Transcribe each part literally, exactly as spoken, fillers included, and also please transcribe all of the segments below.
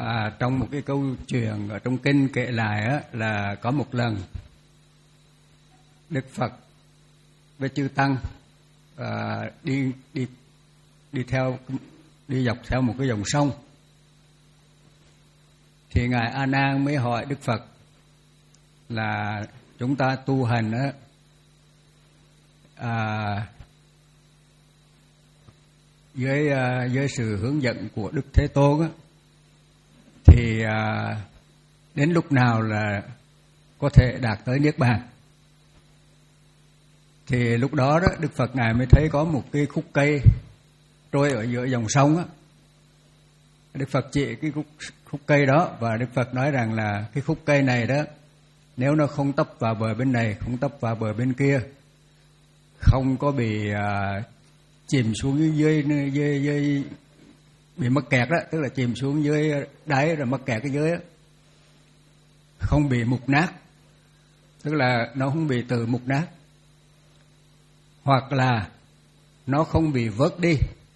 À, trong một cái câu chuyện ở trong kinh kể lại á, là có một lần Đức Phật với chư tăng à, đi đi đi theo đi dọc theo một cái dòng sông, thì ngài A Nan mới hỏi Đức Phật là chúng ta tu hành á, à, với à, với sự hướng dẫn của Đức Thế Tôn á, thì à, đến lúc nào là có thể đạt tới Niết Bàn. Thì lúc đó đó Đức Phật ngài mới thấy có một cái khúc cây trôi ở giữa dòng sông á. Đức Phật chỉ cái khúc, khúc cây đó, và Đức Phật nói rằng là cái khúc cây này đó, nếu nó không tấp vào bờ bên này, không tấp vào bờ bên kia, không có bị à, chìm xuống dưới, dưới, dưới, dưới bị mắc kẹt đó, tức là chìm xuống dưới đáy rồi mắc kẹt cái dưới đó, không bị mục nát, tức là nó không bị tự mục nát, hoặc là nó không bị vớt đi,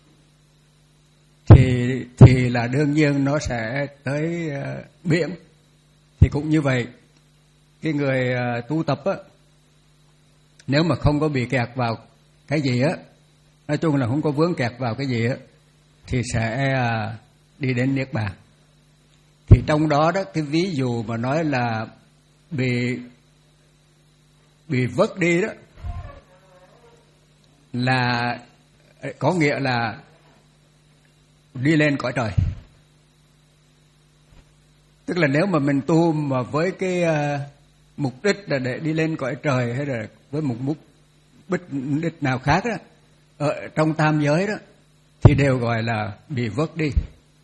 thì thì là đương nhiên nó sẽ tới uh, biển. Thì cũng như vậy, cái người uh, tu tập á, nếu mà không có bị kẹt vào cái gì á, nói chung là không có vướng kẹt vào cái gì á, thì sẽ uh, đi đến Niết Bàn. Thì trong đó đó, cái ví dụ mà nói là bị bị vớt đi đó, là có nghĩa là đi lên cõi trời. Tức là nếu mà mình tu mà với cái uh, mục đích là để đi lên cõi trời, hay là với một mục đích nào khác đó, ở trong tam giới đó, thì đều gọi là bị vớt đi,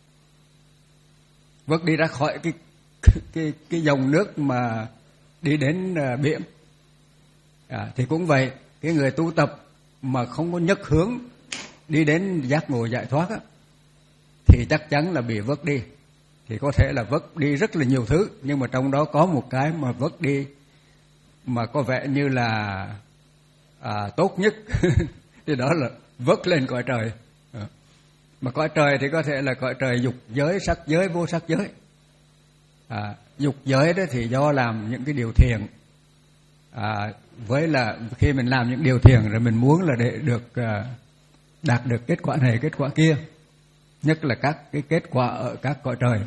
vớt đi ra khỏi cái cái cái dòng nước mà đi đến uh, biển. À, thì cũng vậy, cái người tu tập mà không có nhất hướng đi đến giác ngộ giải thoát á, thì chắc chắn là bị vớt đi. Thì có thể là vớt đi rất là nhiều thứ, nhưng mà trong đó có một cái mà vớt đi mà có vẻ như là à, tốt nhất thì đó là vớt lên cõi trời. À. Mà cõi trời thì có thể là cõi trời dục giới, sắc giới, vô sắc giới. À, dục giới đó thì do làm những cái điều thiện, à, với là khi mình làm những điều thiện rồi mình muốn là để được à, đạt được kết quả này kết quả kia, nhất là các cái kết quả ở các cõi trời.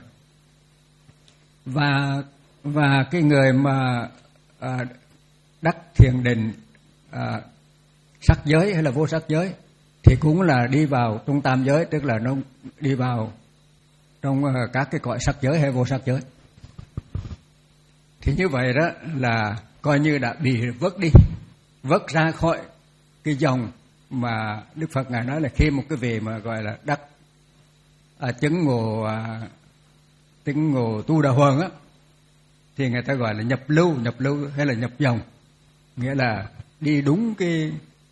Và và cái người mà à, đắc thiền định à, sắc giới hay là vô sắc giới thì cũng là đi vào trong tam giới, tức là nó đi vào trong uh, các cái cõi sắc giới hay vô sắc giới. Thì như vậy đó là coi như đã bị vớt đi, vớt ra khỏi cái dòng mà Đức Phật ngài nói là khi một cái vị mà gọi là đắc à, chứng ngộ à, chứng ngộ tu đà hoàng á, thì người ta gọi là nhập lưu, nhập lưu hay là nhập dòng, nghĩa là đi đúng cái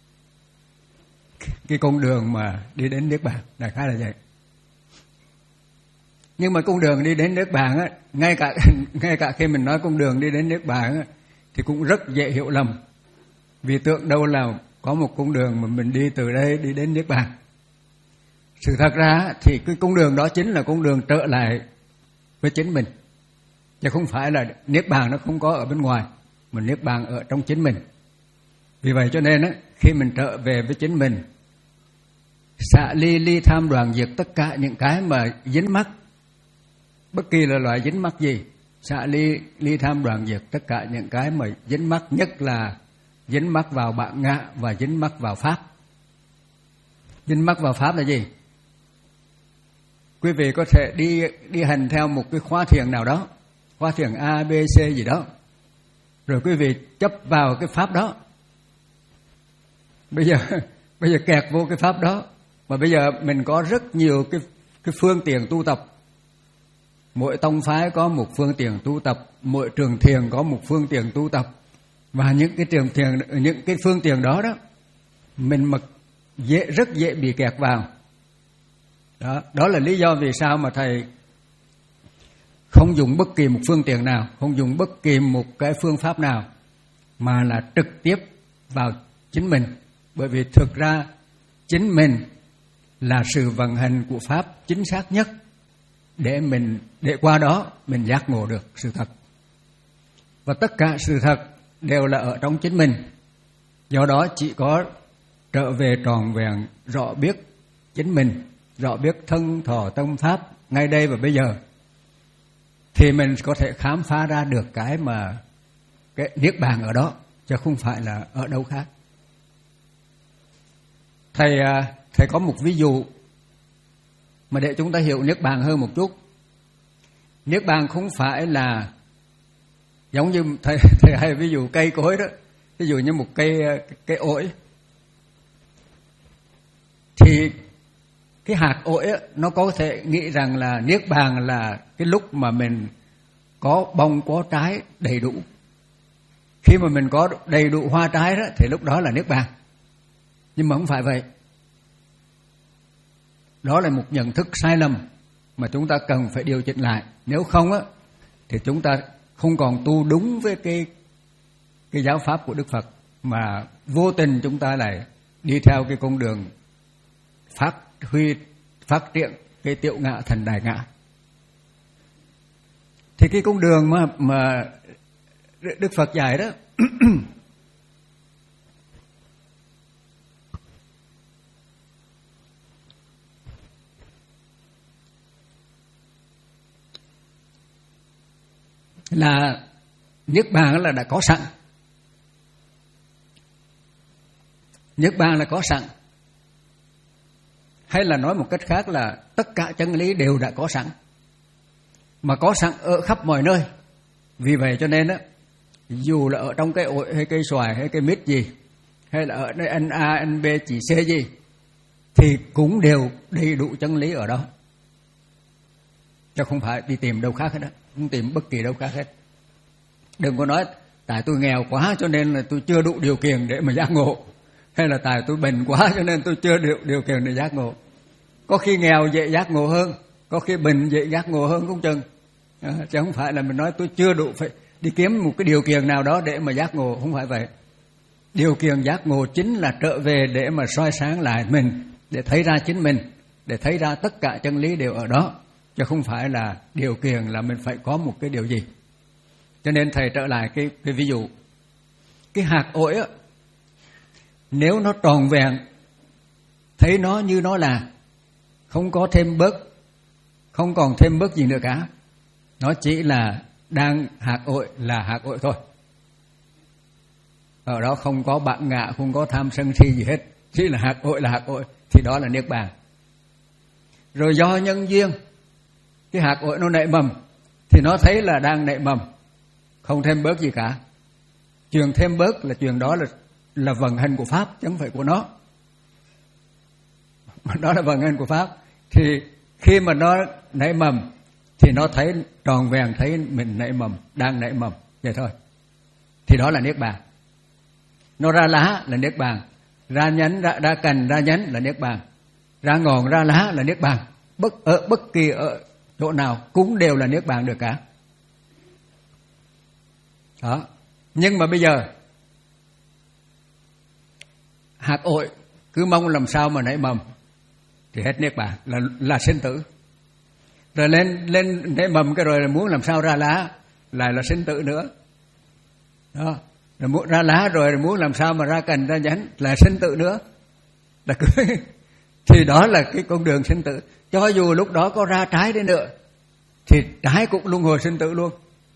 cái con đường mà đi đến Niết Bàn, đại khái là vậy. Nhưng mà con đường đi đến Niết Bàn á, ngay cả ngay cả khi mình nói con đường đi đến Niết Bàn á, thì cũng rất dễ hiểu lầm, vì tưởng đâu là có một con đường mà mình đi từ đây đi đến Niết Bàn. Sự thật ra thì cái con đường đó chính là con đường trở lại với chính mình, chứ không phải là Niết Bàn nó không có ở bên ngoài, mà Niết Bàn ở trong chính mình. Vì vậy cho nên á, khi mình trở về với chính mình, xả ly ly tham đoàn diệt tất cả những cái mà dính mắc, bất kỳ là loại dính mắc gì, xả ly ly tham đoàn diệt tất cả những cái mà dính mắc, nhất là dính mắc vào bản ngã và dính mắc vào pháp. Dính mắc vào pháp là gì? Quý vị có thể đi đi hành theo một cái khóa thiền nào đó, khóa thiền A, B, C gì đó, rồi quý vị chấp vào cái pháp đó. Bây giờ bây giờ kẹt vô cái pháp đó, mà bây giờ mình có rất nhiều cái cái phương tiện tu tập. Mỗi tông phái có một phương tiện tu tập, mỗi trường thiền có một phương tiện tu tập, và những cái trường thiền, những cái phương tiện đó đó, mình mà dễ rất dễ bị kẹt vào. Đó, đó là lý do vì sao mà thầy không dùng bất kỳ một phương tiện nào, không dùng bất kỳ một cái phương pháp nào, mà là trực tiếp vào chính mình. Bởi vì thực ra chính mình là sự vận hành của pháp chính xác nhất. để mình để qua đó mình giác ngộ được sự thật. Và tất cả sự thật đều là ở trong chính mình. Do đó chỉ có trở về tròn vẹn, rõ biết chính mình, rõ biết thân thọ tâm pháp ngay đây và bây giờ, thì mình có thể khám phá ra được cái mà cái niết bàn ở đó, chứ không phải là ở đâu khác. Thầy thầy có một ví dụ mà để chúng ta hiểu niết bàn hơn một chút. Niết bàn không phải là giống như thầy thầy hay ví dụ cây cối đó, ví dụ như một cây cây ổi, thì cái hạt ổi á, nó có thể nghĩ rằng là niết bàn là cái lúc mà mình có bông có trái đầy đủ. Khi mà mình có đầy đủ hoa trái đó thì lúc đó là niết bàn. Nhưng mà không phải vậy. Đó là một nhận thức sai lầm mà chúng ta cần phải điều chỉnh lại. Nếu không á thì chúng ta không còn tu đúng với cái cái giáo pháp của Đức Phật, mà vô tình chúng ta lại đi theo cái con đường phát huy phát triển cái tiểu ngã thành đại ngã. Thì cái con đường mà mà Đức Phật dạy đó là niết bàn là đã có sẵn. Niết bàn là có sẵn. Hay là nói một cách khác là tất cả chân lý đều đã có sẵn, mà có sẵn ở khắp mọi nơi. Vì vậy cho nên á, dù là ở trong cây ổi hay cây xoài hay cây mít gì, hay là ở nơi N A, N B, chỉ C gì, thì cũng đều đầy đủ chân lý ở đó. Chứ không phải đi tìm đâu khác hết đó, không tìm bất kỳ đâu khác hết. Đừng có nói tại tôi nghèo quá cho nên là tôi chưa đủ điều kiện để mà giác ngộ, hay là tại tôi bệnh quá cho nên tôi chưa đủ điều kiện để giác ngộ. Có khi nghèo dễ giác ngộ hơn, có khi bệnh dễ giác ngộ hơn cũng chừng. À, chứ không phải là mình nói tôi chưa đủ, phải đi kiếm một cái điều kiện nào đó để mà giác ngộ, không phải vậy. Điều kiện giác ngộ chính là trở về để mà soi sáng lại mình, để thấy ra chính mình, để thấy ra tất cả chân lý đều ở đó, chứ không phải là điều kiện là mình phải có một cái điều gì. Cho nên thầy trở lại cái, cái ví dụ, cái hạt ổi á, nếu nó tròn vẹn, thấy nó như nó là, không có thêm bớt, không còn thêm bớt gì nữa cả, nó chỉ là đang hạt ổi là hạt ổi thôi. Ở đó không có bản ngã, không có tham sân si gì hết, chỉ là hạt ổi là hạt ổi, thì đó là niết bàn. Rồi do nhân duyên, cái hạt ổi nó nảy mầm, thì nó thấy là đang nảy mầm, không thêm bớt gì cả. Chuyện thêm bớt là chuyện đó là là vận hành của Pháp, chứ không phải của nó. Đó là vận hành của Pháp. Thì khi mà nó nảy mầm thì nó thấy tròn vẹn, thấy mình nảy mầm, đang nảy mầm, vậy thôi. Thì đó là niết bàn. Nó ra lá là niết bàn, ra nhánh, ra, ra cành, ra nhánh là niết bàn, ra ngọn, ra lá là niết bàn. Bất ở bất kỳ ở chỗ nào cũng đều là niết bàn được cả. Đó. Nhưng mà bây giờ hạt ổi cứ mong làm sao mà nảy mầm thì hết niết bàn, là là sinh tử. Rồi lên lên nảy mầm cái rồi là muốn làm sao ra lá, lại là sinh tử nữa. Đó. Rồi muốn ra lá rồi là muốn làm sao mà ra cành, ra nhánh, là sinh tử nữa. Là cứ thì đó là cái con đường sinh tử. Cho dù lúc đó có ra trái đến nữa thì trái cũng luân hồi sinh tử luôn.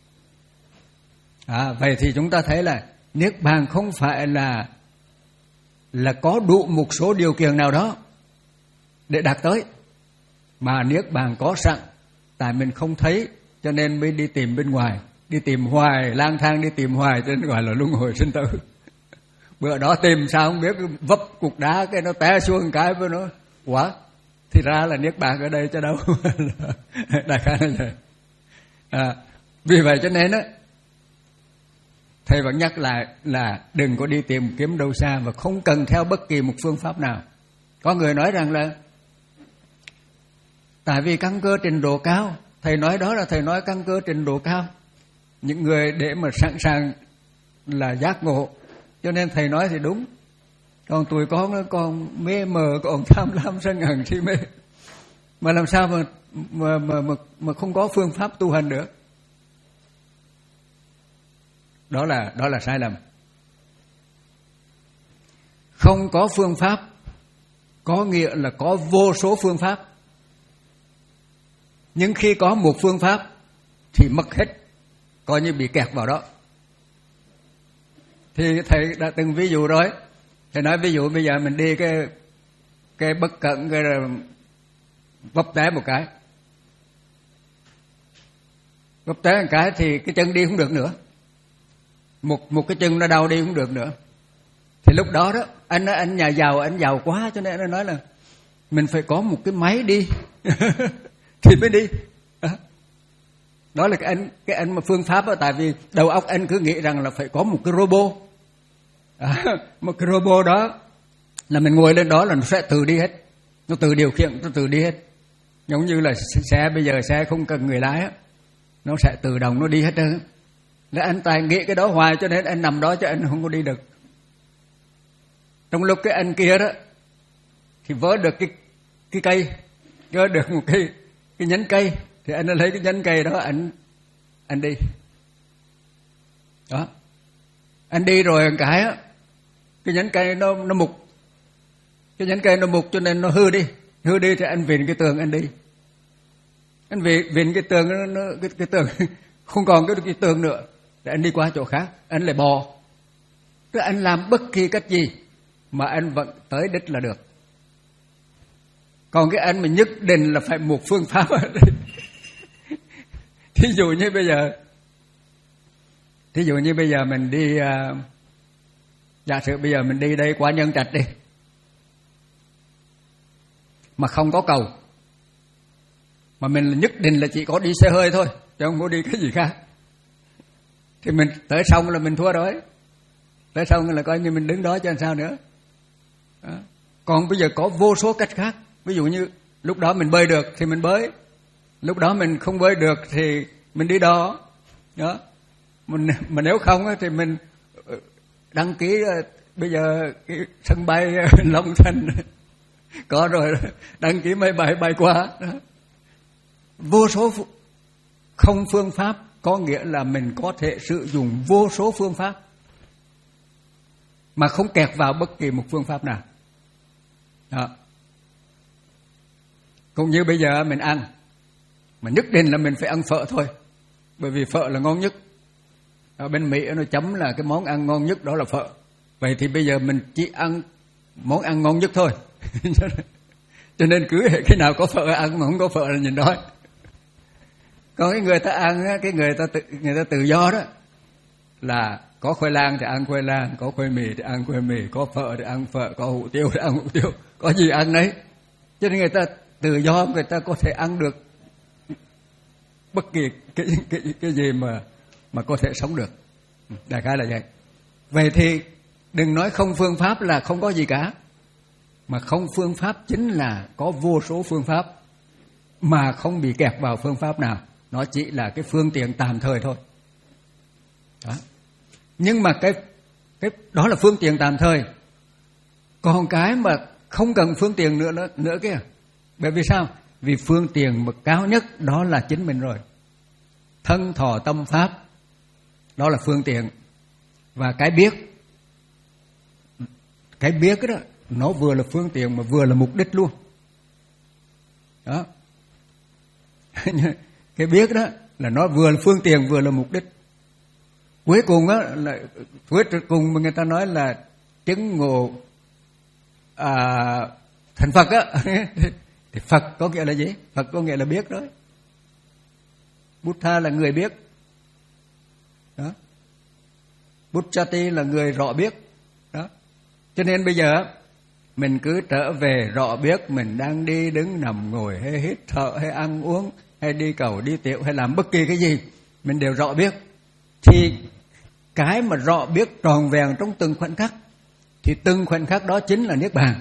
À, vậy thì chúng ta thấy là niết bàn không phải là là có đủ một số điều kiện nào đó để đạt tới, mà niết bàn có sẵn, tại mình không thấy cho nên mới đi tìm bên ngoài, đi tìm hoài, lang thang đi tìm hoài, cho nên gọi là luân hồi sinh tử. Bữa đó tìm sao không biết, vấp cục đá cái nó té xuống cái với nó quá, thì ra là niết bàn ở đây chứ đâu. Đại khái là vậy. À, vì vậy cho nên á, thầy vẫn nhắc lại là đừng có đi tìm kiếm đâu xa, và không cần theo bất kỳ một phương pháp nào. Có người nói rằng là tại vì căn cơ trình độ cao, thầy nói đó là thầy nói căn cơ trình độ cao, những người để mà sẵn sàng là giác ngộ, cho nên thầy nói thì đúng. Còn tụi con nó còn mê mờ, còn tham lam sân hận si mê, mà làm sao mà mà, mà, mà, mà không có phương pháp tu hành nữa. Đó là, đó là sai lầm. Không có phương pháp có nghĩa là có vô số phương pháp. Nhưng khi có một phương pháp thì mất hết, coi như bị kẹt vào đó. Thì thầy đã từng ví dụ rồi. Thầy nói ví dụ bây giờ mình đi cái cái bất cẩn, cái vấp té một cái. Vấp té một cái thì cái chân đi không được nữa. Một một cái chân nó đau đi không được nữa. Thì lúc đó đó, anh nói anh nhà giàu, anh giàu quá cho nên anh nói là mình phải có một cái máy đi thì mới đi. Đó, đó là cái anh cái anh mà phương pháp đó, tại vì đầu óc anh cứ nghĩ rằng là phải có một cái robot. Đó, một cái robot đó là mình ngồi lên đó là nó sẽ tự đi hết, nó tự điều khiển, nó tự đi hết. Giống như là xe bây giờ xe không cần người lái á, nó sẽ tự động nó đi hết trơn. Là anh tài nghĩ cái đó hoài cho nên anh nằm đó cho anh không có đi được. Trong lúc cái anh kia đó thì vớ được cái cái cây, vớ được một cái cái nhánh cây thì anh lấy cái nhánh cây đó anh anh đi. Đó. Anh đi rồi một cái á, cái nhánh cây nó nó mục. Cái nhánh cây nó mục cho nên nó hư đi, hư đi thì anh vịn cái tường anh đi. Anh vịn vịn cái tường nó, nó cái cái tường không còn cái cái tường nữa, thì anh đi qua chỗ khác, anh lại bò. Tức anh làm bất kỳ cách gì mà anh vẫn tới đích là được. Còn cái anh mà nhất định là phải một phương pháp. Thí dụ như bây giờ, thí dụ như bây giờ mình đi, uh, giả sử bây giờ mình đi đây qua Nhân Trạch đi, mà không có cầu, mà mình nhất định là chỉ có đi xe hơi thôi, chứ không có đi cái gì khác, thì mình tới sông là mình thua rồi. Tới sông là coi như mình đứng đó chứ làm sao nữa. Đó. Còn bây giờ có vô số cách khác. Ví dụ như lúc đó mình bơi được thì mình bơi, lúc đó mình không bơi được thì mình đi đò. Đó. Mình, mà nếu không thì mình đăng ký bây giờ cái sân bay Long Thành có rồi, đăng ký máy bay bay qua. Đó. Vô số không phương pháp có nghĩa là mình có thể sử dụng vô số phương pháp mà không kẹt vào bất kỳ một phương pháp nào. Đó. Cũng như bây giờ mình ăn, mà nhất định là mình phải ăn phở thôi, bởi vì phở là ngon nhất. Ở bên Mỹ nó chấm là cái món ăn ngon nhất đó là phở. Vậy thì bây giờ mình chỉ ăn món ăn ngon nhất thôi. Cho nên cứ khi nào có phở ăn, mà không có phở là nhìn đói. Còn cái người ta ăn, cái người ta tự, người ta tự do đó, là có khoai lang thì ăn khoai lang, có khoai mì thì ăn khoai mì, có phở thì ăn phở, có hủ tiếu thì ăn hủ tiếu, có gì ăn đấy. Cho nên người ta tự do, người ta có thể ăn được bất kỳ cái cái cái gì mà mà có thể sống được. Đại khái là vậy. Vậy thì đừng nói không phương pháp là không có gì cả, mà không phương pháp chính là có vô số phương pháp mà không bị kẹt vào phương pháp nào. Nó chỉ là cái phương tiện tạm thời thôi. Đó. Nhưng mà cái cái đó là phương tiện tạm thời. Còn cái mà không cần phương tiện nữa nữa, nữa kia. Bởi vì sao? Vì phương tiện mà cao nhất đó là chính mình rồi. Thân thọ tâm pháp đó là phương tiện. Và cái biết, cái biết đó nó vừa là phương tiện mà vừa là mục đích luôn. Đó. Cái biết đó là nó vừa là phương tiện vừa là mục đích. Cuối cùng á là cuối cùng mà người ta nói là chứng ngộ à, thành Phật á. Thì Phật có nghĩa là gì? Phật có nghĩa là biết đó. Buddha là người biết. Đó. Buddhati là người rõ biết. Đó. Cho nên bây giờ mình cứ trở về rõ biết mình đang đi đứng nằm ngồi hay hít thở hay ăn uống hay đi cầu đi tiểu hay làm bất kỳ cái gì, mình đều rõ biết. Thì cái mà rõ biết tròn vẹn trong từng khoảnh khắc thì từng khoảnh khắc đó chính là Niết Bàn.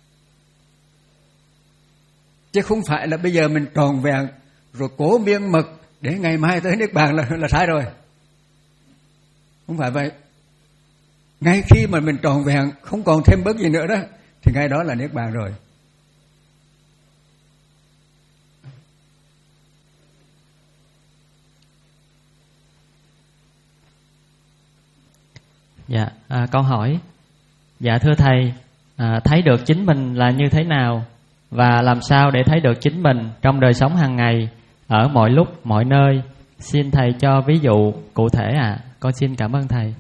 Chứ không phải là bây giờ mình tròn vẹn rồi cố miên mật để ngày mai tới Niết Bàn là, là sai rồi. Không phải vậy. Ngay khi mà mình tròn vẹn không còn thêm bớt gì nữa đó thì ngay đó là Niết Bàn rồi. Dạ, à, câu hỏi. Dạ thưa thầy, à, thấy được chính mình là như thế nào và làm sao để thấy được chính mình trong đời sống hàng ngày ở mọi lúc mọi nơi? Xin thầy cho ví dụ cụ thể ạ. À. Con xin cảm ơn thầy.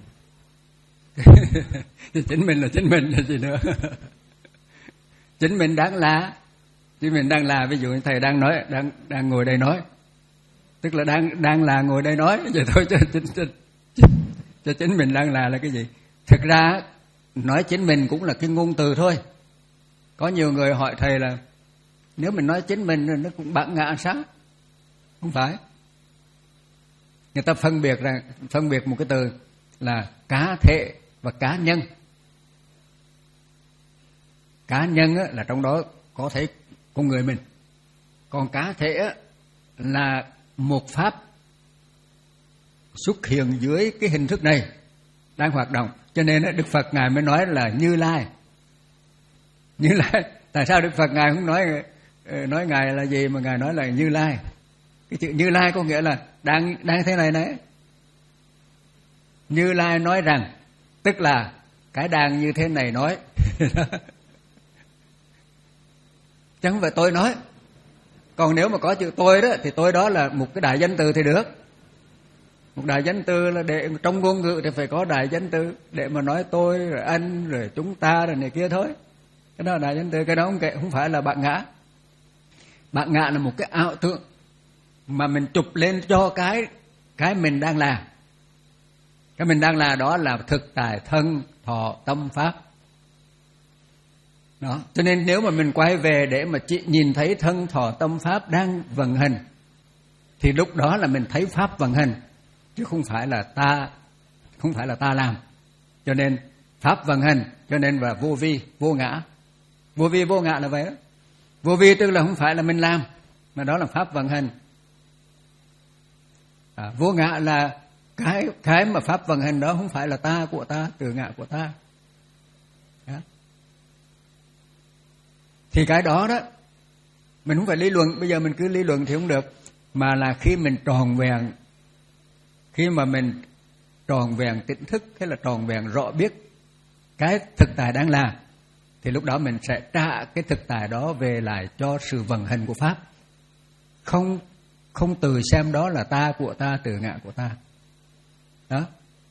Chính mình là chính mình là gì nữa? Chính mình đáng là, chính mình đang là, ví dụ như thầy đang nói, đang đang ngồi đây nói, tức là đang đang là ngồi đây nói vậy thôi, cho chính cho, cho chính mình đang là là cái gì? Thực ra nói chính mình cũng là cái ngôn từ thôi. Có nhiều người hỏi thầy là nếu mình nói chính mình nó cũng bạc ngã sao? Không phải. Người ta phân biệt là phân biệt một cái từ là cá thể và cá nhân. Cá nhân á, là trong đó có thể con người mình, còn cá thể á, là một pháp xuất hiện dưới cái hình thức này đang hoạt động. Cho nên á, Đức Phật Ngài mới nói là Như Lai. Như Lai. Tại sao Đức Phật Ngài không nói nói Ngài là gì mà Ngài nói là Như Lai? Cái chữ Như Lai có nghĩa là đang đang thế này đấy. Như Lai nói rằng, tức là cái đang như thế này nói. Chứ không phải tôi nói. Còn nếu mà có chữ tôi đó thì tôi đó là một cái đại danh từ thì được. Một đại danh từ là để trong ngôn ngữ thì phải có đại danh từ để mà nói tôi rồi anh rồi chúng ta rồi này kia thôi. Cái đó là đại danh từ, cái đó không kệ, không phải là bạc ngã. Bạc ngã là một cái ảo tưởng mà mình chụp lên cho cái cái mình đang là. Cái mình đang là đó là thực tại thân thọ tâm pháp. Đó, cho nên nếu mà mình quay về để mà chị nhìn thấy thân thọ tâm pháp đang vận hành thì lúc đó là mình thấy pháp vận hành, chứ không phải là ta không phải là ta làm. Cho nên pháp vận hành, cho nên là vô vi vô ngã. Vô vi vô ngã là vậy đó. Vô vi tức là không phải là mình làm, mà đó là pháp vận hành. À, vô ngã là cái cái mà pháp vận hành đó không phải là ta của ta, từ ngã của ta. Đó. Thì cái đó đó mình không phải lý luận, bây giờ mình cứ lý luận thì không được, mà là khi mình tròn vẹn, khi mà mình tròn vẹn tỉnh thức hay là tròn vẹn rõ biết cái thực tại đang là, thì lúc đó mình sẽ trả cái thực tại đó về lại cho sự vận hành của pháp. Không không từ xem đó là ta của ta, từ ngã của ta. Đó.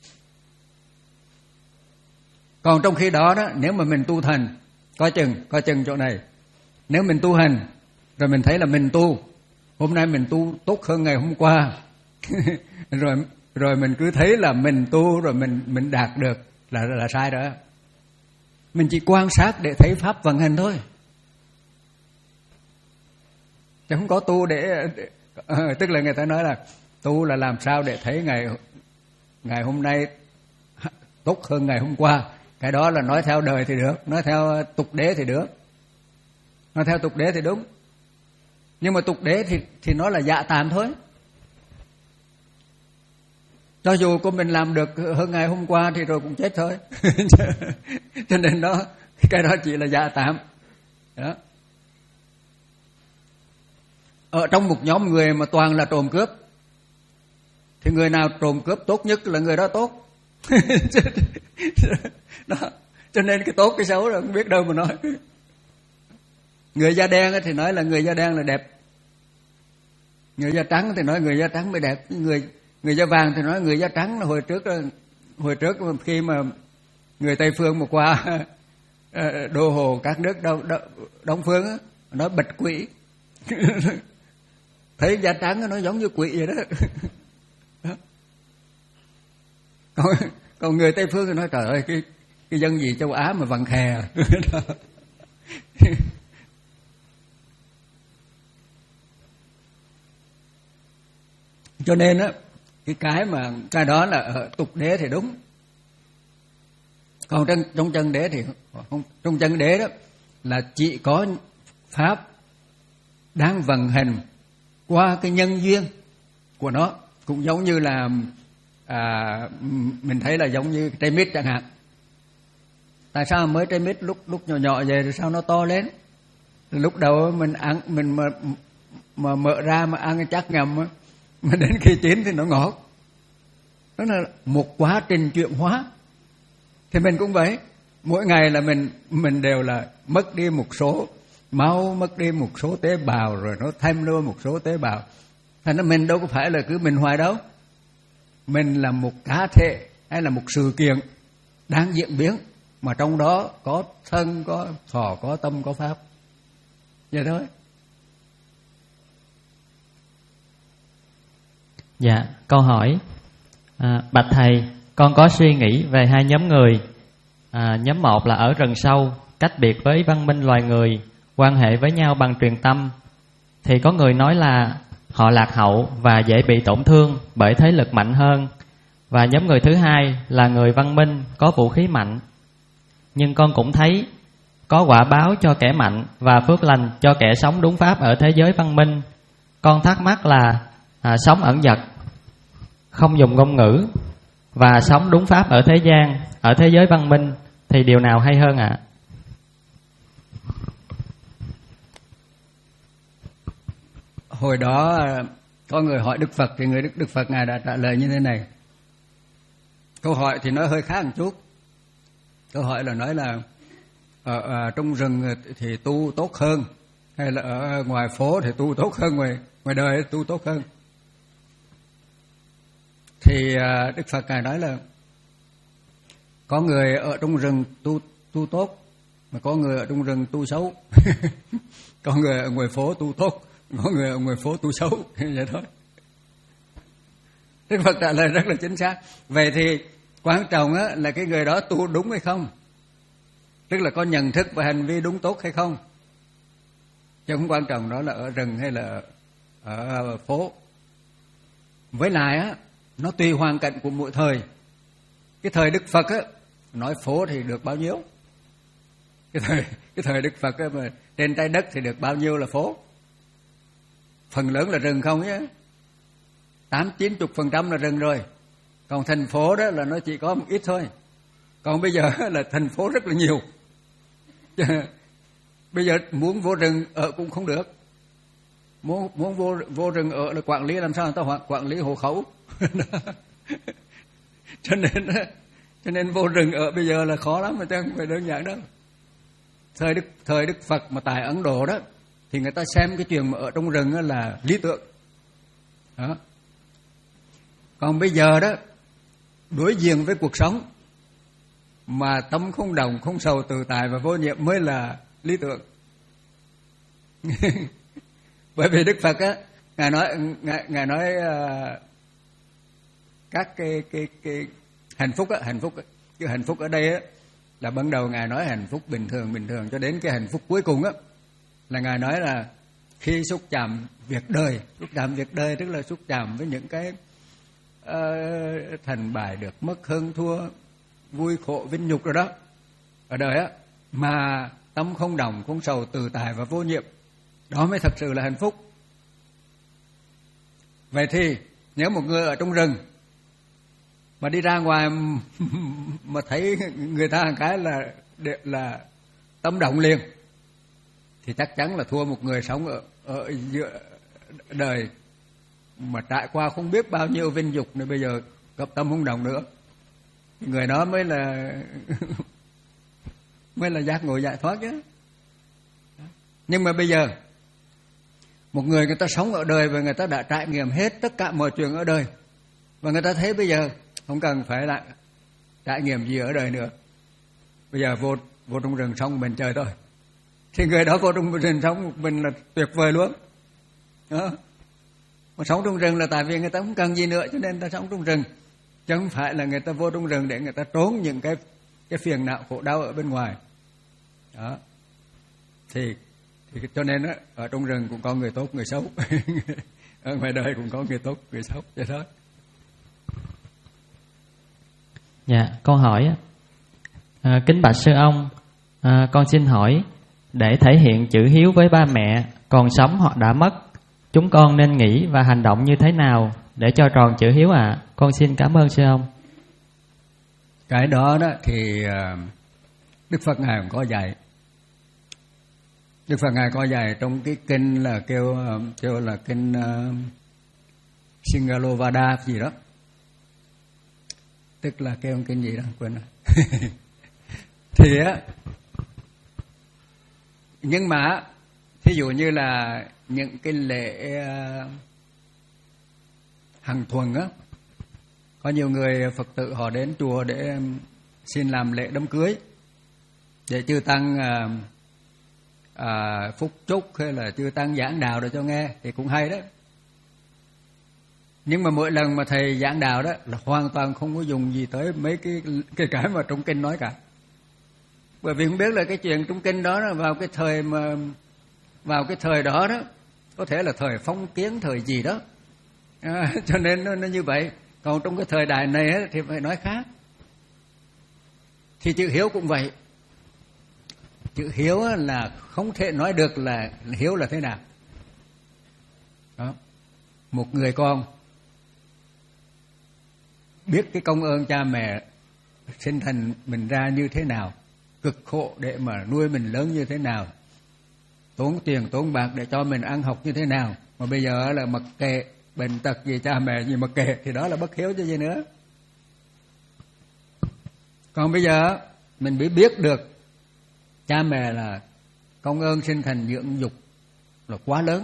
Còn trong khi đó đó, nếu mà mình tu thành, coi chừng, coi chừng chỗ này. Nếu mình tu hành rồi mình thấy là mình tu, hôm nay mình tu tốt hơn ngày hôm qua. rồi rồi mình cứ thấy là mình tu rồi mình mình đạt được là là sai đó. Mình chỉ quan sát để thấy pháp vận hành thôi. Chứ không có tu để, để à, tức là người ta nói là tu là làm sao để thấy ngày ngày hôm nay tốt hơn ngày hôm qua. Cái đó là nói theo đời thì được, nói theo tục đế thì được. Nói theo tục đế thì đúng. Nhưng mà tục đế thì thì nó là dạ tạm thôi. Cho dù của mình làm được hơn ngày hôm qua thì rồi cũng chết thôi. Cho nên đó, cái đó chỉ là dạ tạm. Đó. Ở trong một nhóm người mà toàn là trộm cướp thì người nào trộm cướp tốt nhất là người đó tốt. Đó. Cho nên cái tốt cái xấu là không biết đâu mà nói. Người da đen thì nói là người da đen là đẹp, người da trắng thì nói người da trắng mới đẹp, người người da vàng thì nói người da trắng là hồi trước hồi trước khi mà người Tây phương mà qua đô hồ các nước đông, đông phương á, nói bạch quỷ. Thấy da trắng nó giống như quỷ vậy đó. Đó. Còn, còn người Tây phương thì nói trời ơi cái cái dân gì châu Á mà vằn khè. Cho nên á, cái cái mà cái đó là ở tục đế thì đúng. Còn trong, trong chân đế thì không, trong chân đế đó là chỉ có pháp đang vận hành qua cái nhân duyên của nó, cũng giống như là à, mình thấy là giống như trái mít chẳng hạn. Tại sao mới trái mít lúc lúc nhỏ nhỏ vậy rồi sao nó to lên? Lúc đầu mình ăn mình mà mà mở ra mà ăn chắc ngầm á, mà đến khi chín thì nó ngọt. Đó là một quá trình chuyển hóa. Thì mình cũng vậy, mỗi ngày là mình mình đều là mất đi một số máu, mất đi một số tế bào, rồi nó thêm nữa một số tế bào. Thành ra mình đâu có phải là cứ mình hoài đâu. Mình là một cá thể hay là một sự kiện đang diễn biến, mà trong đó có thân, có thọ, có tâm, có pháp. Vậy thôi. Dạ, câu hỏi. À, bạch thầy, con có suy nghĩ về hai nhóm người. À, nhóm một là ở rừng sâu, cách biệt với văn minh loài người, quan hệ với nhau bằng truyền tâm. Thì có người nói là họ lạc hậu và dễ bị tổn thương bởi thế lực mạnh hơn. Và nhóm người thứ hai là người văn minh, có vũ khí mạnh. Nhưng con cũng thấy có quả báo cho kẻ mạnh và phước lành cho kẻ sống đúng pháp ở thế giới văn minh. Con thắc mắc là à, sống ẩn dật, không dùng ngôn ngữ, và sống đúng pháp ở thế gian, ở thế giới văn minh, thì điều nào hay hơn ạ? À? Hồi đó có người hỏi Đức Phật, thì người Đức, Đức Phật Ngài đã trả lời như thế này. Câu hỏi thì nói hơi khác một chút. Câu hỏi là nói là ở, ở trong rừng thì tu tốt hơn, hay là ở ngoài phố thì tu tốt hơn, ngoài ngoài đời tu tốt hơn. Thì Đức Phật Ngài nói là có người ở trong rừng tu tu tốt, mà có người ở trong rừng tu xấu. Có người ở ngoài phố tu tốt, có người ở ngoài phố tu xấu. Vậy thôi. Đức Phật trả lời rất là chính xác. Vậy thì quan trọng á, là cái người đó tu đúng hay không, tức là có nhận thức và hành vi đúng tốt hay không, chứ không quan trọng đó là ở rừng hay là ở phố. Với lại á, nó tùy hoàn cảnh của mỗi thời. Cái thời Đức Phật á, nói phố thì được bao nhiêu, cái thời cái thời Đức Phật á, mà trên trái đất thì được bao nhiêu là phố. Phần lớn là rừng không nhé, tám chín chục phần trăm là rừng rồi. Còn thành phố đó là nó chỉ có một ít thôi. Còn bây giờ là thành phố rất là nhiều. Bây giờ muốn vô rừng ở cũng không được. Muốn muốn vô vô rừng ở là quản lý làm sao người ta quản lý hộ khẩu. Cho nên cho nên vô rừng ở bây giờ là khó lắm, mà chứ không phải đơn giản đâu. Thời Đức thời Đức Phật mà tại Ấn Độ đó thì người ta xem cái chuyện mà ở trong rừng là lý tưởng. Đó. Còn bây giờ đó, đối diện với cuộc sống mà tâm không đồng, không sầu, tự tại và vô nhiệm mới là lý tưởng. Bởi vì Đức Phật á, ngài nói ngài, ngài nói uh, các cái cái cái hạnh phúc á, hạnh phúc á, cái hạnh phúc ở đây á là ban đầu ngài nói hạnh phúc bình thường bình thường cho đến cái hạnh phúc cuối cùng á là ngài nói là khi xúc chạm việc đời, xúc chạm việc đời tức là xúc chạm với những cái uh, thành bại được mất hơn thua, vui khổ vinh nhục rồi đó ở đời á, mà tâm không đồng, không sầu, tự tại và vô nhiệm, đó mới thật sự là hạnh phúc. Vậy thì nếu một người ở trong rừng mà đi ra ngoài mà thấy người ta một cái là là tâm động liền, thì chắc chắn là thua một người sống ở, ở giữa đời mà trải qua không biết bao nhiêu vinh dục này, bây giờ gặp tâm không động nữa. Người đó mới là mới là giác ngộ giải thoát chứ. Nhưng mà bây giờ một người người ta sống ở đời và người ta đã trải nghiệm hết tất cả mọi chuyện ở đời, và người ta thấy bây giờ không cần phải lại trải nghiệm gì ở đời nữa, bây giờ vô vô trong rừng sống mình chơi thôi, thì người đó vô trong rừng sống mình là tuyệt vời luôn. Đó. Mà sống trong rừng là tại vì người ta không cần gì nữa cho nên người ta sống trong rừng, chứ không phải là người ta vô trong rừng để người ta trốn những cái cái phiền não khổ đau ở bên ngoài. Đó. Thì, thì cho nên á, ở trong rừng cũng có người tốt người xấu. Ở ngoài đời cũng có người tốt người xấu, vậy thôi. Dạ, câu hỏi à, kính bạch sư ông, à, con xin hỏi, để thể hiện chữ hiếu với ba mẹ còn sống hoặc đã mất, chúng con nên nghĩ và hành động như thế nào để cho tròn chữ hiếu ạ? À? Con xin cảm ơn sư ông. Cái đó đó thì Đức Phật Ngài cũng có dạy. Đức Phật Ngài có dạy trong cái kinh là kêu kêu là kinh uh, Singalovada gì đó. tức là kêu cái gì đó quên rồi. Thì á, nhưng mà thí dụ như là những cái lễ uh, hàng tuần á, có nhiều người Phật tử họ đến chùa để xin làm lễ đám cưới, để chư tăng uh, uh, phúc chúc hay là chư tăng giảng đạo để cho nghe thì cũng hay đó. Nhưng mà mỗi lần mà thầy giảng đạo đó là hoàn toàn không có dùng gì tới mấy cái cái cái mà trong kinh nói cả. Bởi vì không biết là cái chuyện trong kinh đó, đó vào cái thời mà vào cái thời đó đó có thể là thời phong kiến thời gì đó, à, cho nên nó, nó như vậy. Còn trong cái thời đại này ấy, thì phải nói khác. Thì chữ hiếu cũng vậy. Chữ hiếu là không thể nói được là hiếu là thế nào đó. Một người con biết cái công ơn cha mẹ sinh thành mình ra như thế nào, cực khổ để mà nuôi mình lớn như thế nào, tốn tiền tốn bạc để cho mình ăn học như thế nào, mà bây giờ là mặc kệ bệnh tật gì cha mẹ gì mặc kệ, thì đó là bất hiếu chứ gì nữa. Còn bây giờ mình mới biết được cha mẹ là công ơn sinh thành dưỡng dục là quá lớn,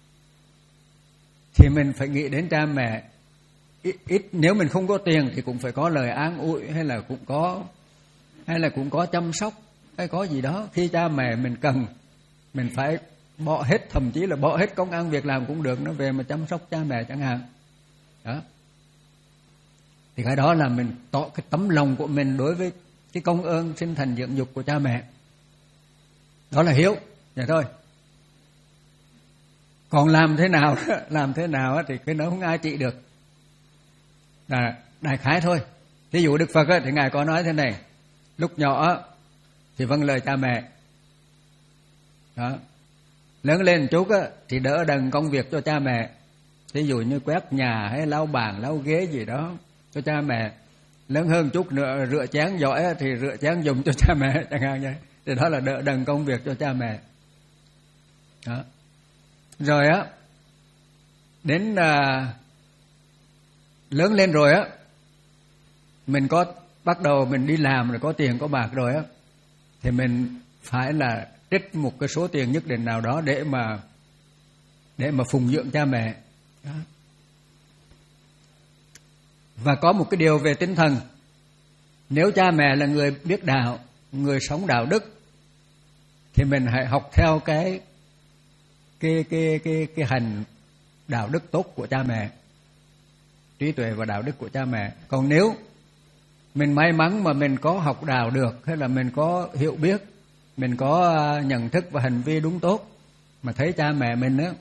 thì mình phải nghĩ đến cha mẹ. Ít, ít nếu mình không có tiền thì cũng phải có lời an ủi, hay là cũng có hay là cũng có chăm sóc, hay có gì đó. Khi cha mẹ mình cần, mình phải bỏ hết, thậm chí là bỏ hết công ăn việc làm cũng được, nó về mà chăm sóc cha mẹ chẳng hạn đó. Thì cái đó là mình tỏ cái tấm lòng của mình đối với cái công ơn sinh thành dưỡng dục của cha mẹ. Đó là hiếu, vậy thôi. Còn làm thế nào làm thế nào thì cái đó không ai trị được, là đại khái thôi. Ví dụ Đức Phật thì Ngài có nói thế này: lúc nhỏ thì vâng lời cha mẹ đó, lớn lên chút thì đỡ đần công việc cho cha mẹ, ví dụ như quét nhà hay lau bàn lau ghế gì đó cho cha mẹ. Lớn hơn chút nữa rửa chén giỏi thì rửa chén dùng cho cha mẹ chẳng hạn vậy. Thì đó là đỡ đần công việc cho cha mẹ đó. Rồi á, đến à, lớn lên rồi á, mình có bắt đầu mình đi làm rồi, có tiền có bạc rồi á, thì mình phải là trích một cái số tiền nhất định nào đó để mà để mà phụng dưỡng cha mẹ đó. Và có một cái điều về tinh thần, nếu cha mẹ là người biết đạo, người sống đạo đức, thì mình hãy học theo cái cái cái cái cái hành đạo đức tốt của cha mẹ, trí tuệ và đạo đức của cha mẹ. Còn nếu mình may mắn mà mình có học đạo được, hay là mình có hiểu biết, mình có nhận thức và hành vi đúng tốt, mà thấy cha mẹ mình á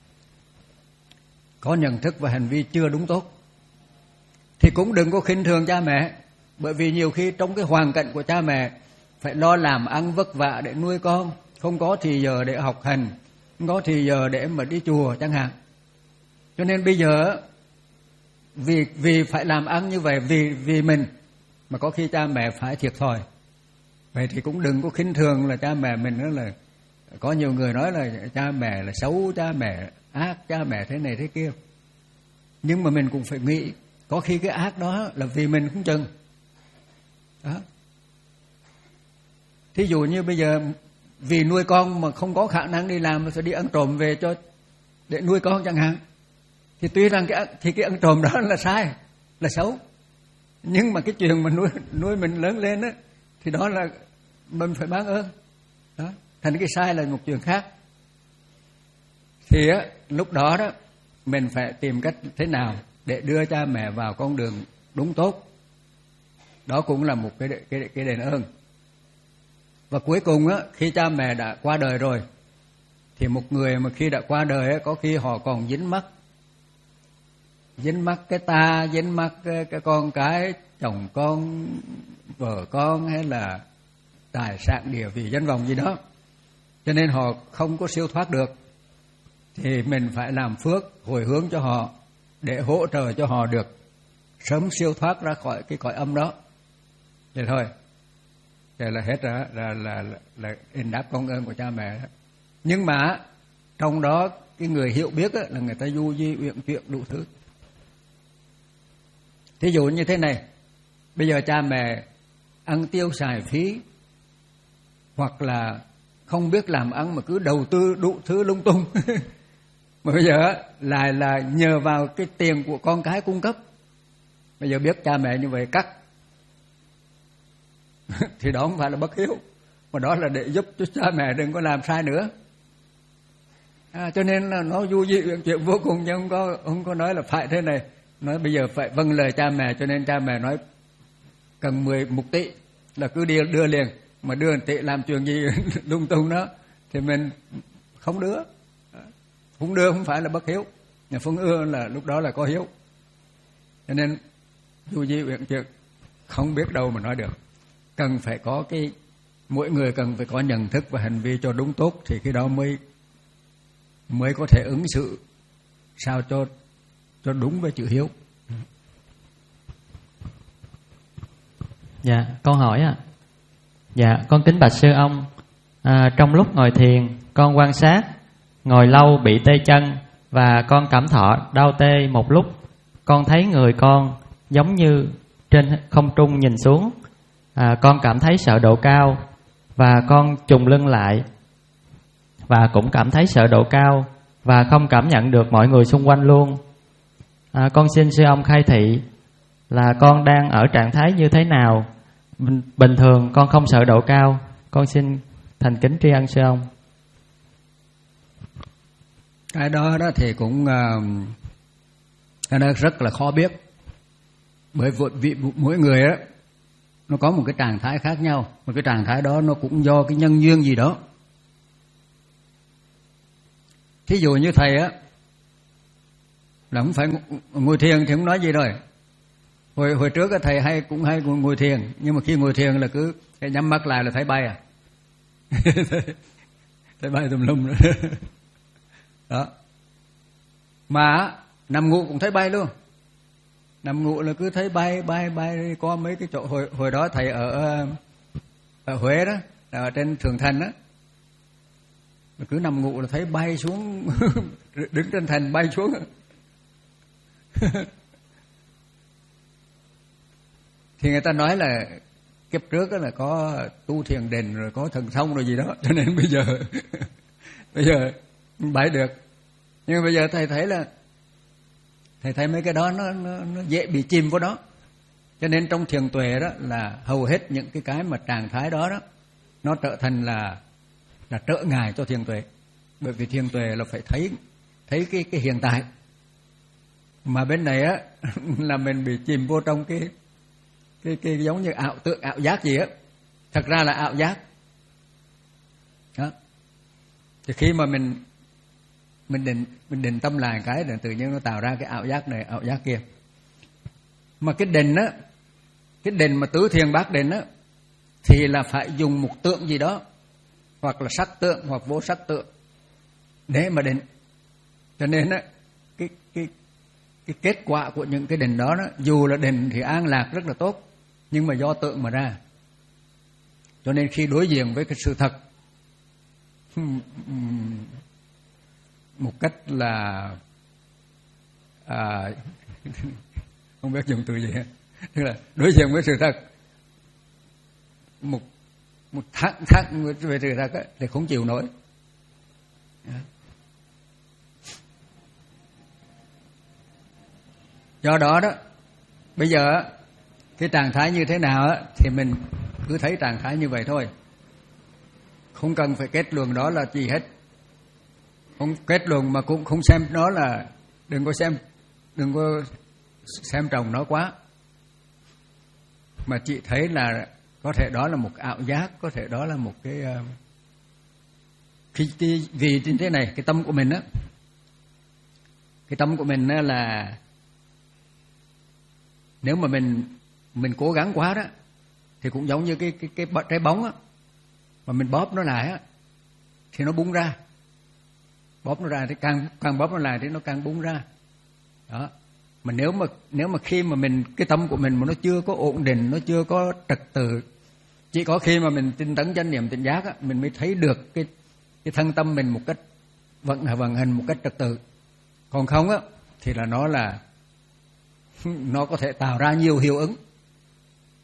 có nhận thức và hành vi chưa đúng tốt, thì cũng đừng có khinh thường cha mẹ. Bởi vì nhiều khi trong cái hoàn cảnh của cha mẹ phải lo làm ăn vất vả để nuôi con, không có thì giờ để học hành, không có thì giờ để mà đi chùa chẳng hạn. Cho nên bây giờ vì vì phải làm ăn như vậy, vì vì mình mà có khi cha mẹ phải thiệt thòi. Vậy thì cũng đừng có khinh thường là cha mẹ mình. Đó là có nhiều người nói là cha mẹ là xấu, cha mẹ ác, cha mẹ thế này thế kia. Nhưng mà mình cũng phải nghĩ, có khi cái ác đó là vì mình không chừng đó. Thí dụ như bây giờ vì nuôi con mà không có khả năng đi làm, mà phải đi ăn trộm về cho để nuôi con chẳng hạn, thì tuy rằng cái thì cái ăn trộm đó là sai, là xấu, nhưng mà cái chuyện mà nuôi nuôi mình lớn lên á, thì đó là mình phải báo ơn đó. Thành cái sai là một chuyện khác. Thì á, lúc đó đó mình phải tìm cách thế nào để đưa cha mẹ vào con đường đúng tốt. Đó cũng là một cái cái cái đền ơn. Và cuối cùng á, khi cha mẹ đã qua đời rồi, thì một người mà khi đã qua đời á, có khi họ còn dính mắc dính mắc cái ta, dính mắc cái, cái con cái, chồng con, vợ con, hay là tài sản, địa vị, danh vọng gì đó, cho nên họ không có siêu thoát được. Thì mình phải làm phước hồi hướng cho họ, để hỗ trợ cho họ được sớm siêu thoát ra khỏi cái cõi âm đó. Vậy thôi, vậy là hết rồi, là là là, là đền đáp công ơn của cha mẹ đó. Nhưng mà trong đó cái người hiểu biết á, là người ta du di uyển chuyển đủ thứ. Thí dụ như thế này, Bây giờ cha mẹ ăn tiêu xài phí, hoặc là không biết làm ăn mà cứ đầu tư đủ thứ lung tung. Mà bây giờ lại là nhờ vào cái tiền của con cái cung cấp. Bây giờ biết cha mẹ như vậy cắt thì đó không phải là bất hiếu, mà đó là để giúp cho cha mẹ đừng có làm sai nữa. À, cho nên là nó du dị chuyện vô cùng, nhưng không có không có nói là phải thế này. Nói bây giờ phải vâng lời cha mẹ, cho nên cha mẹ nói cần mười một tỷ là cứ đưa, đưa liền. Mà đưa tỷ làm chuyện gì lung tung đó thì mình không đưa. Phụng đưa không phải là bất hiếu, nhưng phụng ưa là lúc đó là có hiếu. Cho nên du di uyển chuyển không biết đâu mà nói được. Cần phải có cái, mỗi người cần phải có nhận thức và hành vi cho đúng tốt, thì cái đó mới mới có thể ứng xử sao cho cho đúng với chữ hiếu. Dạ, câu hỏi ạ. À. Dạ, con kính bạch sư ông, à, trong lúc ngồi thiền con quan sát ngồi lâu bị tê chân và con cảm thọ đau tê một lúc. Con thấy người con giống như trên không trung nhìn xuống. À, con cảm thấy sợ độ cao và con trùng lưng lại và cũng cảm thấy sợ độ cao và không cảm nhận được mọi người xung quanh luôn. À, con xin sư ông khai thị là con đang ở trạng thái như thế nào. Bình, bình thường con không sợ độ cao. Con xin thành kính tri ân sư ông. Cái đó đó thì cũng cái đó rất là khó biết, bởi vì mỗi người đó nó có một cái trạng thái khác nhau, một cái trạng thái đó nó cũng do cái nhân duyên gì đó. Thí dụ như thầy á là không phải ngồi thiền thì không nói gì rồi. Hồi hồi trước á thầy hay cũng hay ngồi thiền, nhưng mà khi ngồi thiền là cứ nhắm mắt lại là thấy bay à. Thấy bay tùm lum nữa. Đó. Mà nằm ngủ cũng thấy bay luôn. Nằm ngủ là cứ thấy bay bay bay. Có mấy cái chỗ hồi hồi đó thầy ở ở Huế đó, ở trên Thượng Thành đó, cứ nằm ngủ là thấy bay xuống. Đứng trên thành bay xuống. Thì người ta nói là kiếp trước là có tu thiền định rồi có thần thông rồi gì đó, cho nên bây giờ bây giờ bay được. Nhưng bây giờ thầy thấy là thầy thấy mấy cái đó nó, nó, nó dễ bị chìm vào đó. Cho nên trong thiền tuệ đó là hầu hết những cái cái mà trạng thái đó đó nó trở thành là là trợ ngại cho thiền tuệ. Bởi vì thiền tuệ là phải thấy thấy cái cái hiện tại. Mà bên này á là mình bị chìm vô trong cái cái cái giống như ảo tượng, ảo giác gì á. Thật ra là ảo giác. Đó. Thì khi mà mình mình định mình định tâm lại cái là tự nhiên nó tạo ra cái ảo giác này, ảo giác kia. Mà cái định á, cái định mà tứ thiền bát định á thì là phải dùng một tượng gì đó, hoặc là sắc tượng hoặc vô sắc tượng để mà định. Cho nên á cái cái cái kết quả của những cái định đó, đó dù là định thì an lạc rất là tốt, nhưng mà do tượng mà ra. Cho nên khi đối diện với cái sự thật một cách là à, không biết dùng từ gì, tức là đối diện với sự thật một một thẳng thẳng về sự thật ấy, thì không chịu nổi. Do đó đó bây giờ cái trạng thái như thế nào á thì mình cứ thấy trạng thái như vậy thôi, không cần phải kết luận đó là gì hết. Không kết luận mà cũng không xem nó là, đừng có xem đừng có xem trọng nó quá, mà chị thấy là có thể đó là một ảo giác, có thể đó là một cái khi cái, vì như thế này cái tâm của mình á, cái tâm của mình á là nếu mà mình mình cố gắng quá đó thì cũng giống như cái cái cái trái bóng á, mà mình bóp nó lại á thì nó bung ra, bóp nó ra thì càng càng bóp nó lại thì nó càng bung ra. Đó. Mà nếu mà nếu mà khi mà mình cái tâm của mình mà nó chưa có ổn định, nó chưa có trật tự, chỉ có khi mà mình tinh tấn chánh niệm tỉnh giác á, mình mới thấy được cái cái thân tâm mình một cách vận vận hành một cách trật tự. Còn không á thì là nó là nó có thể tạo ra nhiều hiệu ứng.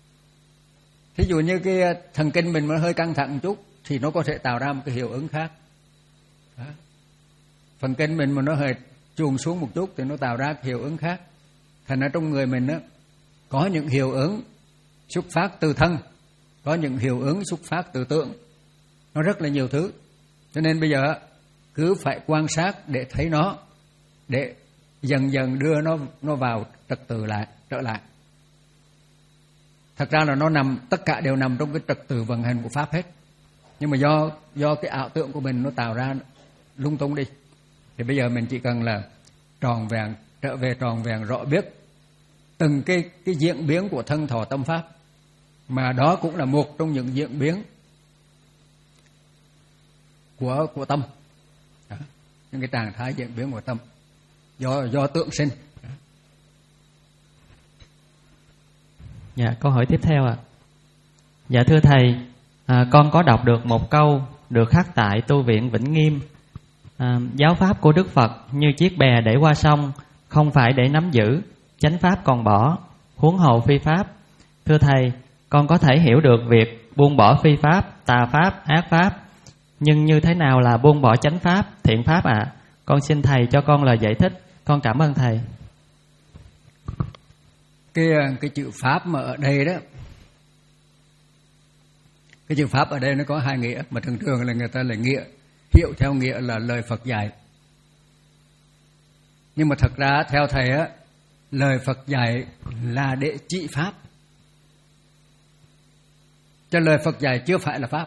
Thí dụ như cái thần kinh mình nó hơi căng thẳng một chút thì nó có thể tạo ra một cái hiệu ứng khác. Đó. Phần kinh mình mà nó hơi chuồn xuống một chút thì nó tạo ra cái hiệu ứng khác. Thành ra trong người mình đó, có những hiệu ứng xuất phát từ thân, có những hiệu ứng xuất phát từ tượng. Nó rất là nhiều thứ. Cho nên bây giờ cứ phải quan sát để thấy nó, để dần dần đưa nó nó vào trật tự lại, trở lại. Thật ra là nó nằm, tất cả đều nằm trong cái trật tự vận hành của Pháp hết. Nhưng mà do do cái ảo tưởng của mình nó tạo ra lung tung đi. Thì bây giờ mình chỉ cần là tròn vẹn, trở về tròn vẹn rõ biết từng cái cái diễn biến của thân thọ tâm pháp, mà đó cũng là một trong những diễn biến của của tâm. Đó. Những cái trạng thái diễn biến của tâm do do tượng sinh. Đó. Dạ, câu hỏi tiếp theo ạ. À. Dạ thưa thầy, à, con có đọc được một câu được khắc tại tu viện Vĩnh Nghiêm. À, giáo pháp của Đức Phật như chiếc bè để qua sông, không phải để nắm giữ, chánh pháp còn bỏ, huống hồ phi pháp. Thưa thầy, con có thể hiểu được việc buông bỏ phi pháp, tà pháp, ác pháp, nhưng như thế nào là buông bỏ chánh pháp, thiện pháp ạ? À? Con xin thầy cho con lời giải thích. Con cảm ơn thầy. Cái cái chữ pháp mà ở đây đó, cái chữ pháp ở đây nó có hai nghĩa, mà thường thường là người ta lại nghĩa hiểu theo nghĩa là lời Phật dạy. Nhưng mà thật ra theo thầy á, lời Phật dạy là để trị pháp, cho lời Phật dạy chưa phải là pháp.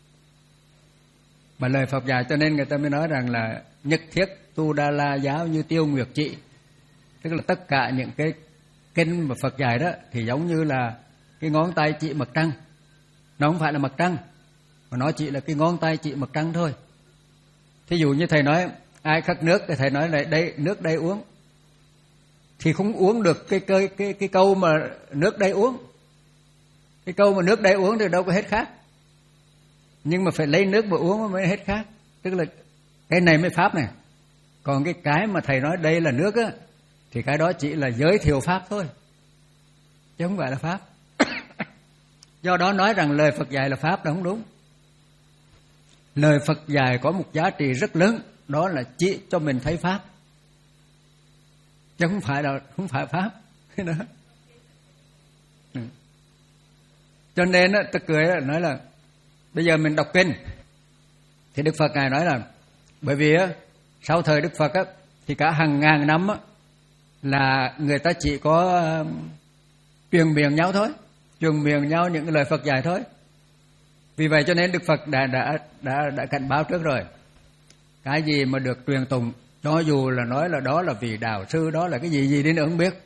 Mà lời Phật dạy cho nên người ta mới nói rằng là nhất thiết tu đa la giáo như tiêu nguyệt trị. Tức là tất cả những cái kinh mà Phật dạy đó thì giống như là cái ngón tay chỉ mặt trăng. Nó không phải là mặt trăng, mà nó chỉ là cái ngón tay chỉ mặt trăng thôi. Thí dụ như thầy nói ai khát nước thì thầy nói là đây nước đây uống, thì không uống được cái cái cái cái câu mà nước đây uống. Cái câu mà nước đây uống thì đâu có hết khát. Nhưng mà phải lấy nước mà uống mới hết khát. Tức là cái này mới pháp này. Còn cái cái mà thầy nói đây là nước á, thì cái đó chỉ là giới thiệu pháp thôi, chứ không phải là pháp. Do đó nói rằng lời Phật dạy là pháp là không đúng. Lời Phật dạy có một giá trị rất lớn, đó là chỉ cho mình thấy pháp, chứ không phải là không phải pháp. Đó. Ừ. Cho nên á, tôi cười đó, nói là bây giờ mình đọc kinh thì Đức Phật ngài nói là bởi vì á, sau thời Đức Phật á, thì cả hàng ngàn năm á, là người ta chỉ có uh, truyền miệng nhau thôi, truyền miệng nhau những lời Phật dạy thôi. Vì vậy cho nên Đức Phật đã đã đã đã cảnh báo trước rồi. Cái gì mà được truyền tụng, cho dù là nói là đó là vị đạo sư, đó là cái gì gì đến nữa không biết,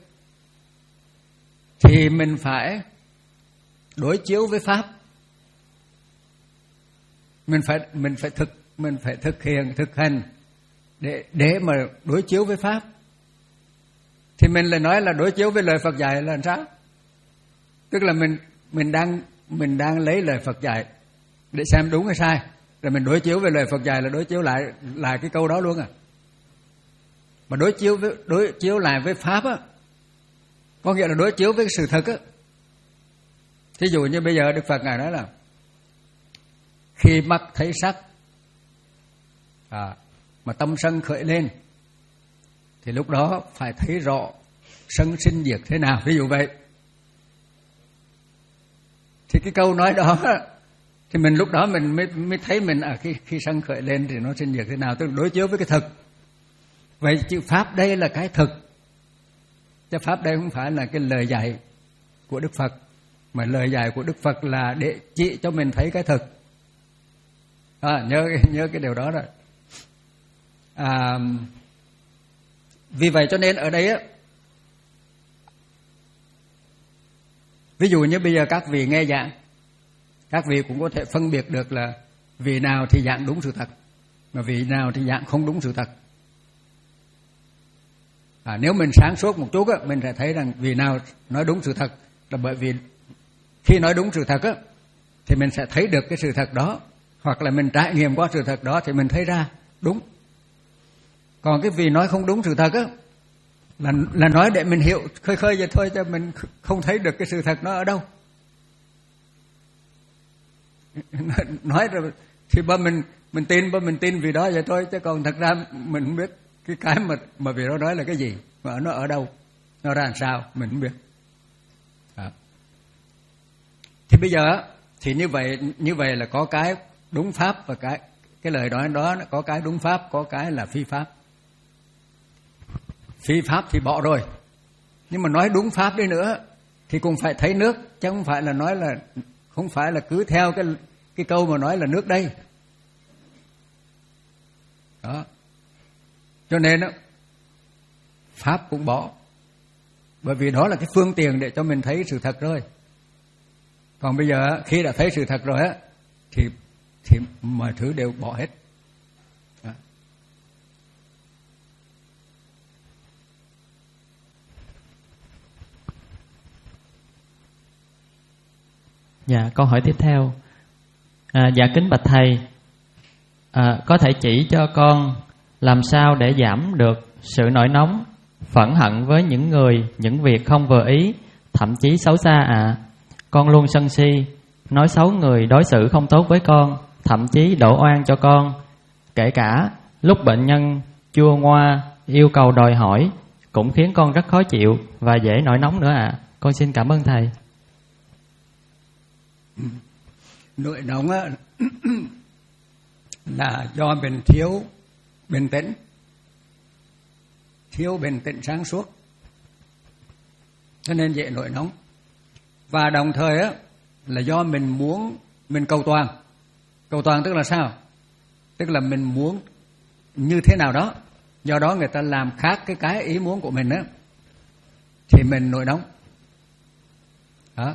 thì mình phải đối chiếu với pháp. Mình phải mình phải thực mình phải thực hiện thực hành để để mà đối chiếu với pháp. Thì mình lại nói là đối chiếu với lời Phật dạy là làm sao? Tức là mình mình đang mình đang lấy lời Phật dạy để xem đúng hay sai, rồi mình đối chiếu với lời Phật dạy là đối chiếu lại lại cái câu đó luôn à. Mà đối chiếu với đối chiếu lại với pháp á, có nghĩa là đối chiếu với sự thật á. Thí dụ như bây giờ Đức Phật ngài nói là khi mắt thấy sắc à, mà tâm sân khởi lên, thì lúc đó phải thấy rõ sân sinh diệt thế nào, ví dụ vậy. Thì cái câu nói đó thì mình lúc đó mình mới, mới thấy mình à, khi, khi sân khởi lên thì nó sinh diệt thế nào, tức là đối chiếu với cái thực. Vậy chữ pháp đây là cái thực, chứ pháp đây không phải là cái lời dạy của Đức Phật, mà lời dạy của Đức Phật là để chỉ cho mình thấy cái thực. À, nhớ nhớ cái điều đó rồi. À, vì vậy cho nên ở đây á, ví dụ như bây giờ các vị nghe giảng, các vị cũng có thể phân biệt được là vị nào thì giảng đúng sự thật, mà vị nào thì giảng không đúng sự thật. À, nếu mình sáng suốt một chút á, mình sẽ thấy rằng vị nào nói đúng sự thật, là bởi vì khi nói đúng sự thật á, thì mình sẽ thấy được cái sự thật đó, hoặc là mình trải nghiệm qua sự thật đó thì mình thấy ra đúng. Còn cái vị nói không đúng sự thật á, là là nói để mình hiểu khơi khơi vậy thôi, cho mình không thấy được cái sự thật nó ở đâu. nói rồi thì ba mình mình tin ba mình tin vì đó vậy thôi, chứ còn thật ra mình không biết cái cái mà mà vì đó nói là cái gì, mà nó ở đâu, nó ra làm sao mình không biết. À. Thì bây giờ thì như vậy như vậy là có cái đúng pháp và cái cái lời nói đó có cái đúng pháp, có cái là phi pháp. Phi pháp thì bỏ rồi, nhưng mà nói đúng pháp đi nữa thì cũng phải thấy nước, chứ không phải là nói là không phải là cứ theo cái cái câu mà nói là nước đây. Đó. Cho nên đó, pháp cũng bỏ, bởi vì đó là cái phương tiện để cho mình thấy sự thật rồi. Còn bây giờ khi đã thấy sự thật rồi á thì thì mọi thứ đều bỏ hết. Đó. Dạ, câu hỏi tiếp theo. À, dạ kính bạch thầy, à, có thể chỉ cho con làm sao để giảm được sự nổi nóng, phẫn hận với những người, những việc không vừa ý, thậm chí xấu xa ạ. À. Con luôn sân si, nói xấu người đối xử không tốt với con, thậm chí đổ oan cho con. Kể cả lúc bệnh nhân chua ngoa, yêu cầu đòi hỏi, cũng khiến con rất khó chịu và dễ nổi nóng nữa ạ. À. Con xin cảm ơn thầy. Nỗi nóng á, là do mình thiếu bình tĩnh, thiếu bình tĩnh sáng suốt, cho nên dễ nổi nóng. Và đồng thời á, là do mình muốn mình cầu toàn. Cầu toàn tức là sao? Tức là mình muốn như thế nào đó, do đó người ta làm khác cái cái ý muốn của mình á, thì mình nổi nóng. Đó.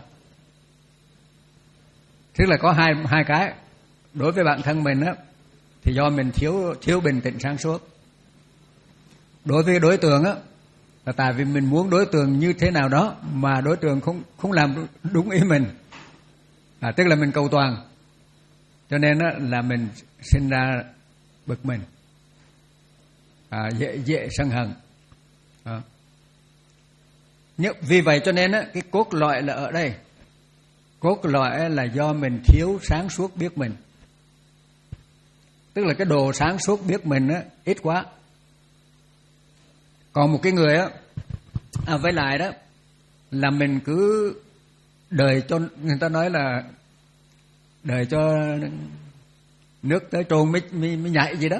Tức là có hai hai cái. Đối với bản thân mình á, thì do mình thiếu thiếu bình tĩnh sáng suốt. Đối với đối tượng á, là tại vì mình muốn đối tượng như thế nào đó mà đối tượng không không làm đúng ý mình. À, tức là mình cầu toàn. Cho nên á, là mình sinh ra bực mình, à, dễ dễ sân hận. À. Nhưng vì vậy cho nên á, cái cốt lõi là ở đây. Cốt lõi là do mình thiếu sáng suốt biết mình. Tức là cái đồ sáng suốt biết mình á, ít quá. Còn một cái người á, à, với lại đó là mình cứ đời cho, người ta nói là đời cho nước tới trồn mới, mới, mới nhảy gì đó.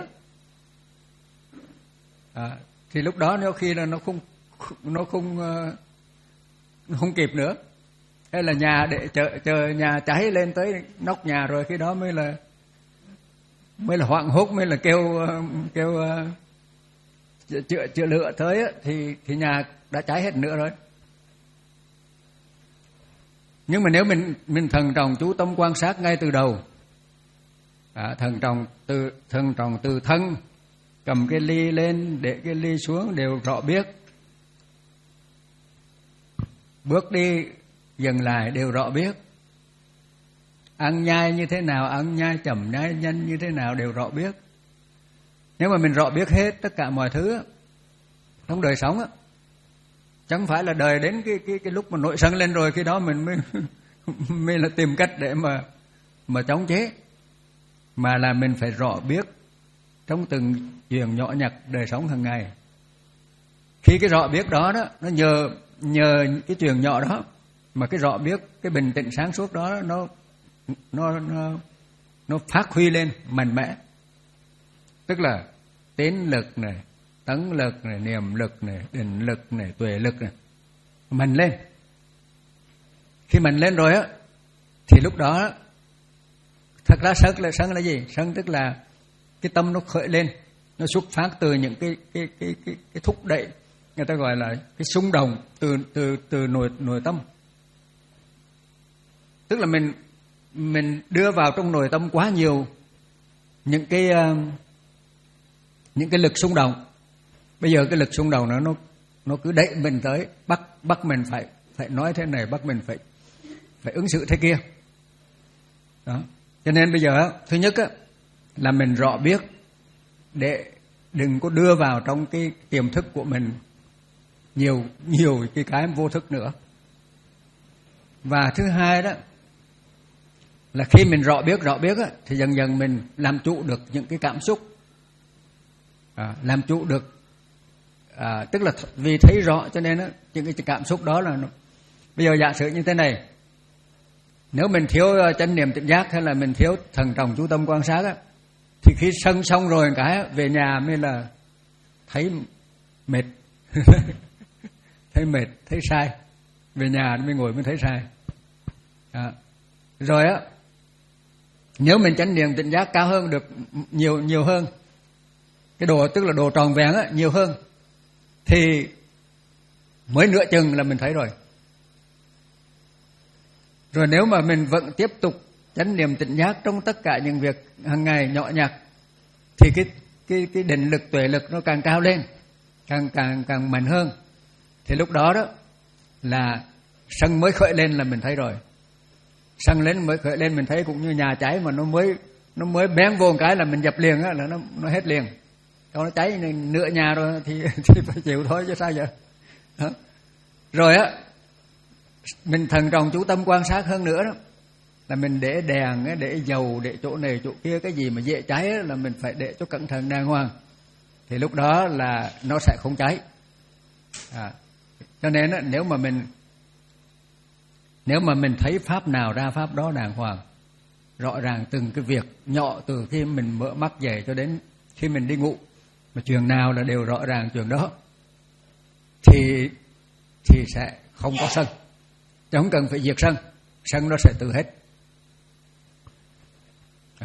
À, thì lúc đó nếu khi là nó không nó không nó không kịp nữa, hay là nhà để chờ chờ nhà cháy lên tới nóc nhà rồi, khi đó mới là mới là hoảng hốt, mới là kêu kêu chữa chữa lửa tới á, thì thì nhà đã cháy hết nữa rồi. Nhưng mà nếu mình mình thận trọng chú tâm quan sát ngay từ đầu, à, thận trọng từ thận trọng từ thân, cầm cái ly lên để cái ly xuống đều rõ biết, bước đi dừng lại đều rõ biết, ăn nhai như thế nào, ăn nhai chậm nhai nhanh như thế nào đều rõ biết. Nếu mà mình rõ biết hết tất cả mọi thứ trong đời sống á, chẳng phải là đời đến cái cái cái lúc mà nổi sân lên rồi khi đó mình mới mới là tìm cách để mà mà chống chế, mà là mình phải rõ biết trong từng chuyện nhỏ nhặt đời sống hàng ngày. Khi cái rõ biết đó đó, nó nhờ nhờ cái chuyện nhỏ đó mà cái rõ biết, cái bình tĩnh sáng suốt đó nó nó nó nó phát huy lên mạnh mẽ. Tức là tín lực này, tấn lực này, niệm lực này, định lực này, tuệ lực này mạnh lên. Khi mạnh lên rồi á thì lúc đó thật ra sân là sân là gì? Sân tức là cái tâm nó khởi lên, nó xuất phát từ những cái cái cái cái, cái thúc đẩy, người ta gọi là cái xung động từ từ từ nội nội tâm. Tức là mình mình đưa vào trong nội tâm quá nhiều những cái uh, những cái lực xung động. Bây giờ cái lực xung động nó nó nó cứ đẩy mình tới, bắt bắt mình phải phải nói thế này, bắt mình phải phải ứng xử thế kia. Đó. Cho nên bây giờ thứ nhất á, là mình rõ biết để đừng có đưa vào trong cái tiềm thức của mình nhiều nhiều cái cái vô thức nữa. Và thứ hai đó là khi mình rõ biết rõ biết á, thì dần dần mình làm chủ được những cái cảm xúc, à, làm chủ được, à, tức là vì thấy rõ cho nên á, những cái cảm xúc đó là nó... Bây giờ giả sử như thế này, nếu mình thiếu chánh niệm tỉnh giác hay là mình thiếu thận trọng chú tâm quan sát á, thì khi sân xong rồi cái về nhà mới là thấy mệt, thấy mệt, thấy sai, về nhà mới ngồi mới thấy sai. À, rồi á, nếu mình chánh niệm tỉnh giác cao hơn được nhiều nhiều hơn, cái độ tức là độ tròn vẹn á nhiều hơn, thì mới nửa chừng là mình thấy rồi. Rồi nếu mà mình vẫn tiếp tục chánh niệm tỉnh giác trong tất cả những việc hàng ngày nhỏ nhặt, thì cái cái cái định lực tuệ lực nó càng cao lên, càng càng càng mạnh hơn, thì lúc đó đó là sân mới khởi lên là mình thấy rồi. Sân lên mới khởi lên mình thấy cũng như nhà cháy mà nó mới nó mới bén vô một cái là mình dập liền á, là nó nó hết liền. Còn nó cháy nửa nhà rồi thì thì phải chịu thôi chứ sao giờ. Đó. Rồi á, mình thần trọng chú tâm quan sát hơn nữa đó, là mình để đèn, để dầu, để chỗ này chỗ kia, cái gì mà dễ cháy là mình phải để cho cẩn thận đàng hoàng, thì lúc đó là nó sẽ không cháy. À, cho nên á, nếu mà mình nếu mà mình thấy pháp nào ra pháp đó đàng hoàng, rõ ràng từng cái việc nhỏ từ khi mình mở mắt dậy cho đến khi mình đi ngủ, mà chuyện nào là đều rõ ràng chuyện đó, thì thì sẽ không có sân, chứ không cần phải diệt sân, sân nó sẽ tự hết. Đó.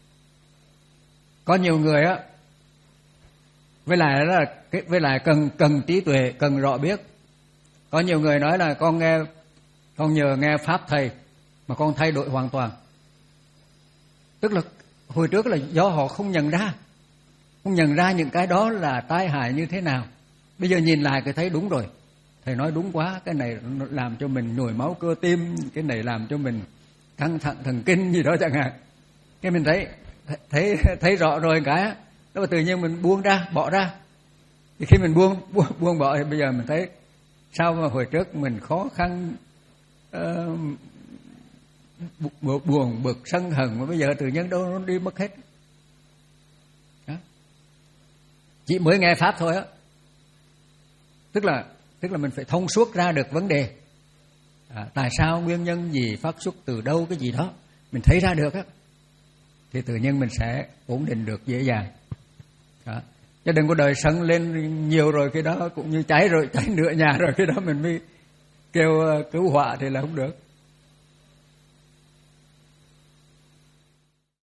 Có nhiều người á, với lại là với lại cần cần trí tuệ, cần rõ biết. Có nhiều người nói là con nghe con nhờ nghe pháp thầy mà con thay đổi hoàn toàn. Tức là hồi trước là do họ không nhận ra, không nhận ra những cái đó là tai hại như thế nào. Bây giờ nhìn lại cái thấy đúng rồi, thầy nói đúng quá, cái này làm cho mình nhồi máu cơ tim, cái này làm cho mình căng thẳng thần kinh gì đó chẳng hạn. Cái mình thấy thấy thấy rõ rồi cái đó, mà tự nhiên mình buông ra, bỏ ra. Thì khi mình buông buông, buông bỏ thì bây giờ mình thấy sao mà hồi trước mình khó khăn, uh, buồn bực sân hận, mà bây giờ tự nhiên đâu nó đi mất hết. Đó. Chỉ mới nghe pháp thôi á, tức là tức là mình phải thông suốt ra được vấn đề, à, tại sao, nguyên nhân gì, phát xuất từ đâu, cái gì đó mình thấy ra được á, thì tự nhiên mình sẽ ổn định được dễ dàng. Đó. Chứ đừng có đời sân lên nhiều rồi cái đó cũng như cháy rồi, cháy nửa nhà rồi cái đó mình mới kêu cứu hỏa thì là không được.